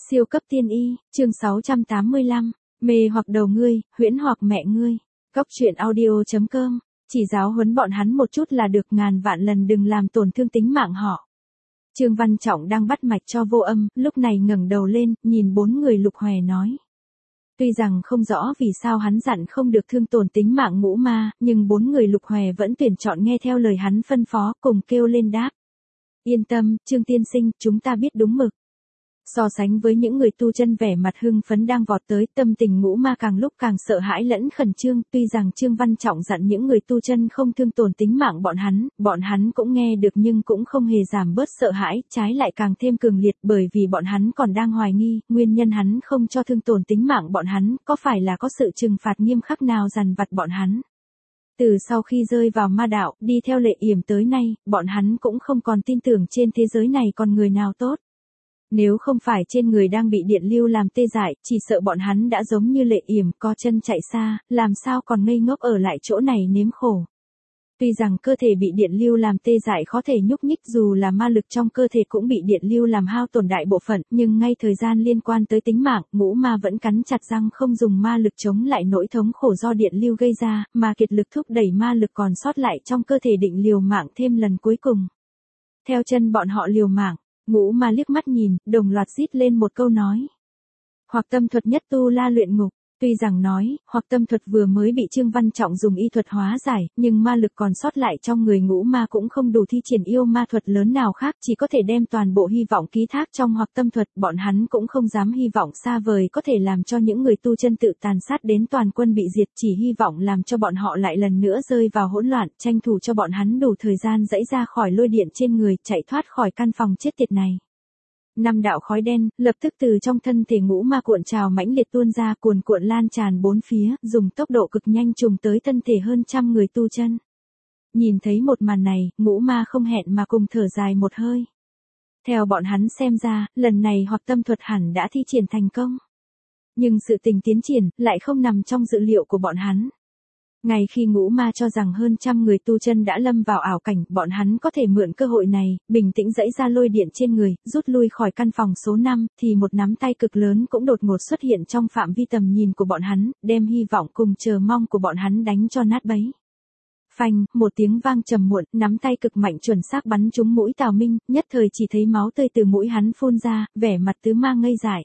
Siêu cấp tiên y, chương 685, mê hoặc đầu ngươi, huyễn hoặc mẹ ngươi. Góc truyện audio.com, chỉ giáo huấn bọn hắn một chút là được, ngàn vạn lần đừng làm tổn thương tính mạng họ. Trương Văn Trọng đang bắt mạch cho Vô Âm, lúc này ngẩng đầu lên, nhìn bốn người Lục Hòe nói. Tuy rằng không rõ vì sao hắn dặn không được thương tổn tính mạng ngũ ma, nhưng bốn người Lục Hòe vẫn tuyển chọn nghe theo lời hắn phân phó, cùng kêu lên đáp. Yên tâm, Trương tiên sinh, chúng ta biết đúng mực. So sánh với những người tu chân vẻ mặt hưng phấn đang vọt tới, tâm tình ngũ ma càng lúc càng sợ hãi lẫn khẩn trương, tuy rằng Trương Văn Trọng dặn những người tu chân không thương tổn tính mạng bọn hắn cũng nghe được nhưng cũng không hề giảm bớt sợ hãi, trái lại càng thêm cường liệt, bởi vì bọn hắn còn đang hoài nghi, nguyên nhân hắn không cho thương tổn tính mạng bọn hắn, có phải là có sự trừng phạt nghiêm khắc nào dằn vặt bọn hắn. Từ sau khi rơi vào ma đạo, đi theo Lệ Yểm tới nay, bọn hắn cũng không còn tin tưởng trên thế giới này còn người nào tốt. Nếu không phải trên người đang bị điện lưu làm tê dại, chỉ sợ bọn hắn đã giống như Lệ Yểm co chân chạy xa, làm sao còn ngây ngốc ở lại chỗ này nếm khổ. Tuy rằng cơ thể bị điện lưu làm tê dại khó thể nhúc nhích, dù là ma lực trong cơ thể cũng bị điện lưu làm hao tổn đại bộ phận, nhưng ngay thời gian liên quan tới tính mạng, ngũ ma vẫn cắn chặt răng không dùng ma lực chống lại nỗi thống khổ do điện lưu gây ra, mà kiệt lực thúc đẩy ma lực còn sót lại trong cơ thể định liều mạng thêm lần cuối cùng. Theo chân bọn họ liều mạng. Ngũ ma liếc mắt nhìn, đồng loạt rít lên một câu nói. Hoặc tâm thuật nhất tu la luyện ngục. Tuy rằng nói, hoặc tâm thuật vừa mới bị Trương Văn Trọng dùng y thuật hóa giải, nhưng ma lực còn sót lại trong người ngũ ma cũng không đủ thi triển yêu ma thuật lớn nào khác, chỉ có thể đem toàn bộ hy vọng ký thác trong hoặc tâm thuật, bọn hắn cũng không dám hy vọng xa vời có thể làm cho những người tu chân tự tàn sát đến toàn quân bị diệt, chỉ hy vọng làm cho bọn họ lại lần nữa rơi vào hỗn loạn, tranh thủ cho bọn hắn đủ thời gian giãy ra khỏi lôi điện trên người, chạy thoát khỏi căn phòng chết tiệt này. Năm đạo khói đen, lập tức từ trong thân thể ngũ ma cuộn trào mãnh liệt tuôn ra, cuồn cuộn lan tràn bốn phía, dùng tốc độ cực nhanh trùng tới thân thể hơn trăm người tu chân. Nhìn thấy một màn này, ngũ ma không hẹn mà cùng thở dài một hơi. Theo bọn hắn xem ra, lần này hoặc tâm thuật hẳn đã thi triển thành công. Nhưng sự tình tiến triển, lại không nằm trong dự liệu của bọn hắn. Ngay khi ngũ ma cho rằng hơn trăm người tu chân đã lâm vào ảo cảnh, bọn hắn có thể mượn cơ hội này, bình tĩnh giãy ra lôi điện trên người, rút lui khỏi căn phòng số 5, thì một nắm tay cực lớn cũng đột ngột xuất hiện trong phạm vi tầm nhìn của bọn hắn, đem hy vọng cùng chờ mong của bọn hắn đánh cho nát bấy. Phanh, một tiếng vang trầm muộn, nắm tay cực mạnh chuẩn xác bắn trúng mũi Tào Minh, nhất thời chỉ thấy máu tươi từ mũi hắn phun ra, vẻ mặt tứ ma ngây dại.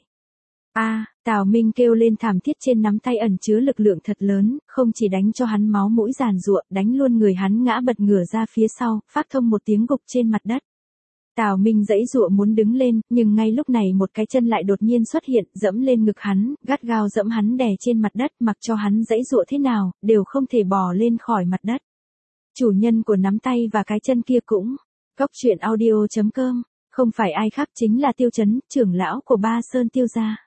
Tào Minh kêu lên thảm thiết, trên nắm tay ẩn chứa lực lượng thật lớn, không chỉ đánh cho hắn máu mũi giàn giụa, đánh luôn người hắn ngã bật ngửa ra phía sau, phát thông một tiếng gục trên mặt đất. Tào Minh giãy giụa muốn đứng lên, nhưng ngay lúc này một cái chân lại đột nhiên xuất hiện, dẫm lên ngực hắn, gắt gao dẫm hắn đè trên mặt đất, mặc cho hắn giãy giụa thế nào, đều không thể bò lên khỏi mặt đất. Chủ nhân của nắm tay và cái chân kia cũng. Góc truyện audio.com, không phải ai khác chính là Tiêu Chấn, trưởng lão của Ba Sơn Tiêu gia.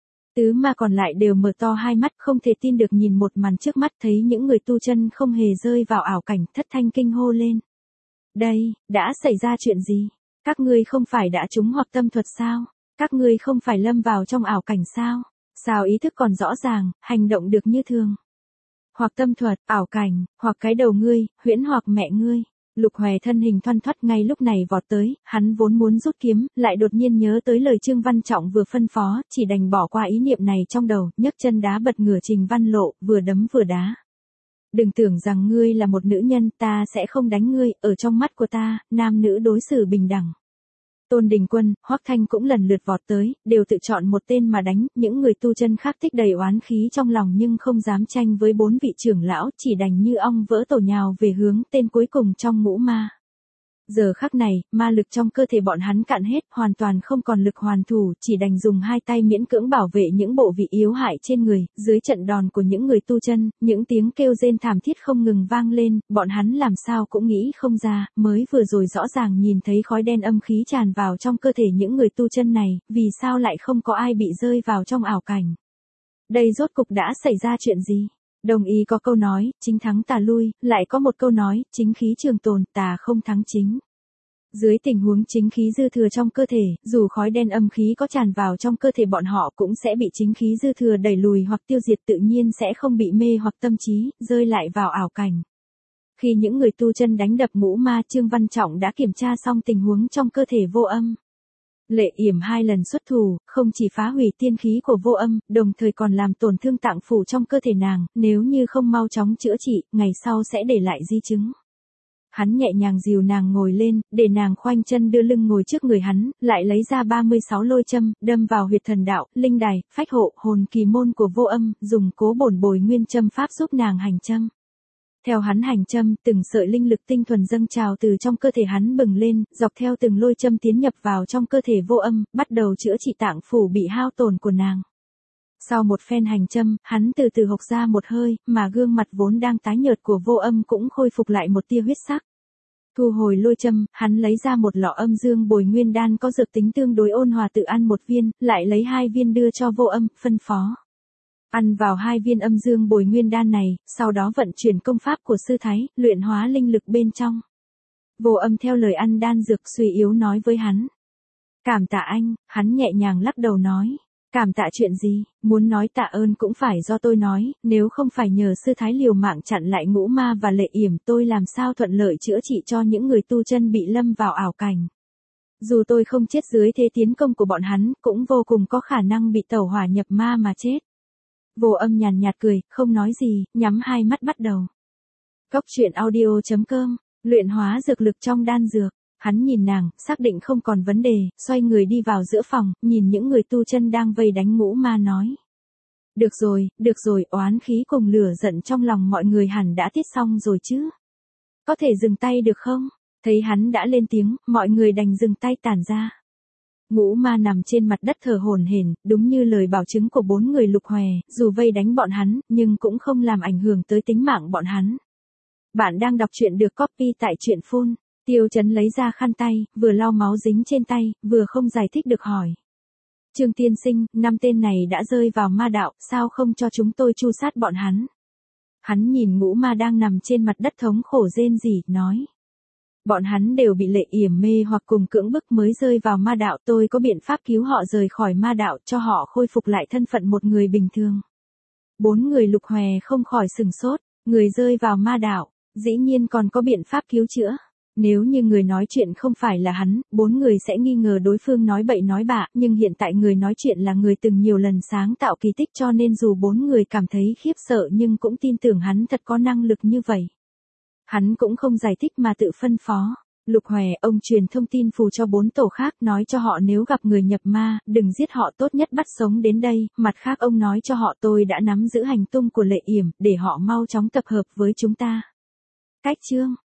Tứ ma còn lại đều mở to hai mắt, không thể tin được nhìn một màn trước mắt, thấy những người tu chân không hề rơi vào ảo cảnh, thất thanh kinh hô lên. Đây, đã xảy ra chuyện gì? Các ngươi không phải đã trúng hoặc tâm thuật sao? Các ngươi không phải lâm vào trong ảo cảnh sao? Sao ý thức còn rõ ràng, hành động được như thường? Hoặc tâm thuật, ảo cảnh, hoặc cái đầu ngươi, huyễn hoặc mẹ ngươi. Lục Hòe thân hình thoăn thoắt ngay lúc này vọt tới, hắn vốn muốn rút kiếm, lại đột nhiên nhớ tới lời Trương Văn Trọng vừa phân phó, chỉ đành bỏ qua ý niệm này trong đầu, nhấc chân đá bật ngửa Trình Văn Lộ, vừa đấm vừa đá. Đừng tưởng rằng ngươi là một nữ nhân, ta sẽ không đánh ngươi, ở trong mắt của ta, nam nữ đối xử bình đẳng. Tôn Đình Quân, Hoắc Thanh cũng lần lượt vọt tới, đều tự chọn một tên mà đánh, những người tu chân khác tích đầy oán khí trong lòng nhưng không dám tranh với bốn vị trưởng lão, chỉ đành như ong vỡ tổ nhào về hướng tên cuối cùng trong ngũ ma. Giờ khắc này, ma lực trong cơ thể bọn hắn cạn hết, hoàn toàn không còn lực hoàn thủ, chỉ đành dùng hai tay miễn cưỡng bảo vệ những bộ vị yếu hại trên người, dưới trận đòn của những người tu chân, những tiếng kêu rên thảm thiết không ngừng vang lên, bọn hắn làm sao cũng nghĩ không ra, mới vừa rồi rõ ràng nhìn thấy khói đen âm khí tràn vào trong cơ thể những người tu chân này, vì sao lại không có ai bị rơi vào trong ảo cảnh. Đây rốt cục đã xảy ra chuyện gì? Đồng ý có câu nói, chính thắng tà lui, lại có một câu nói, chính khí trường tồn, tà không thắng chính. Dưới tình huống chính khí dư thừa trong cơ thể, dù khói đen âm khí có tràn vào trong cơ thể bọn họ cũng sẽ bị chính khí dư thừa đẩy lùi hoặc tiêu diệt, tự nhiên sẽ không bị mê hoặc tâm trí, rơi lại vào ảo cảnh. Khi những người tu chân đánh đập ngũ ma, Trương Văn Trọng đã kiểm tra xong tình huống trong cơ thể Vô Âm. Lệ Yểm 2 lần xuất thủ, không chỉ phá hủy tiên khí của Vô Âm, đồng thời còn làm tổn thương tạng phủ trong cơ thể nàng, nếu như không mau chóng chữa trị, ngày sau sẽ để lại di chứng. Hắn nhẹ nhàng dìu nàng ngồi lên, để nàng khoanh chân đưa lưng ngồi trước người hắn, lại lấy ra 36 lôi châm, đâm vào huyệt thần đạo, linh đài, phách hộ, hồn kỳ môn của Vô Âm, dùng cố bổn bồi nguyên châm pháp giúp nàng hành châm. Theo hắn hành châm, từng sợi linh lực tinh thuần dâng trào từ trong cơ thể hắn bừng lên, dọc theo từng lôi châm tiến nhập vào trong cơ thể Vô Âm, bắt đầu chữa trị tạng phủ bị hao tổn của nàng. Sau một phen hành châm, hắn từ từ hộc ra một hơi, mà gương mặt vốn đang tái nhợt của Vô Âm cũng khôi phục lại một tia huyết sắc. Thu hồi lôi châm, hắn lấy ra một lọ âm dương bồi nguyên đan có dược tính tương đối ôn hòa, tự ăn một viên, lại lấy 2 viên đưa cho Vô Âm, phân phó. Ăn vào 2 viên âm dương bồi nguyên đan này, sau đó vận chuyển công pháp của sư thái, luyện hóa linh lực bên trong. Vô Âm theo lời ăn đan dược suy yếu nói với hắn. Cảm tạ anh, hắn nhẹ nhàng lắc đầu nói. Cảm tạ chuyện gì, muốn nói tạ ơn cũng phải do tôi nói, nếu không phải nhờ sư thái liều mạng chặn lại Ngũ Ma và Lệ Yểm, tôi làm sao thuận lợi chữa trị cho những người tu chân bị lâm vào ảo cảnh. Dù tôi không chết dưới thế tiến công của bọn hắn, cũng vô cùng có khả năng bị tẩu hỏa nhập ma mà chết. Vô Âm nhàn nhạt cười, không nói gì, nhắm 2 mắt bắt đầu. Cốc truyện audio.com, luyện hóa dược lực trong đan dược. Hắn nhìn nàng, xác định không còn vấn đề, xoay người đi vào giữa phòng, nhìn những người tu chân đang vây đánh Ngũ Ma nói. Được rồi, oán khí cùng lửa giận trong lòng mọi người hẳn đã tiết xong rồi chứ. Có thể dừng tay được không? Thấy hắn đã lên tiếng, mọi người đành dừng tay tản ra. Ngũ Ma nằm trên mặt đất thở hổn hển, đúng như lời bảo chứng của 4 người Lục Hòe, dù vây đánh bọn hắn, nhưng cũng không làm ảnh hưởng tới tính mạng bọn hắn. Bạn đang đọc truyện được copy tại truyện Phun. Tiêu Chấn lấy ra khăn tay, vừa lau máu dính trên tay, vừa không giải thích được hỏi. Trương tiên sinh, 5 tên này đã rơi vào ma đạo, sao không cho chúng tôi tru sát bọn hắn? Hắn nhìn Ngũ Ma đang nằm trên mặt đất thống khổ rên rỉ, nói. Bọn hắn đều bị Lệ Yểm mê hoặc cùng cưỡng bức mới rơi vào ma đạo, tôi có biện pháp cứu họ rời khỏi ma đạo, cho họ khôi phục lại thân phận một người bình thường. 4 người Lục Hòe không khỏi sừng sốt, người rơi vào ma đạo, dĩ nhiên còn có biện pháp cứu chữa. Nếu như người nói chuyện không phải là hắn, 4 người sẽ nghi ngờ đối phương nói bậy nói bạ, nhưng hiện tại người nói chuyện là người từng nhiều lần sáng tạo kỳ tích, cho nên dù 4 người cảm thấy khiếp sợ nhưng cũng tin tưởng hắn thật có năng lực như vậy. Hắn cũng không giải thích mà tự phân phó. Lục Hòe, ông truyền thông tin phù cho 4 tổ khác, nói cho họ nếu gặp người nhập ma, đừng giết họ, tốt nhất bắt sống đến đây. Mặt khác ông nói cho họ tôi đã nắm giữ hành tung của Lệ Yểm, để họ mau chóng tập hợp với chúng ta. Cách chương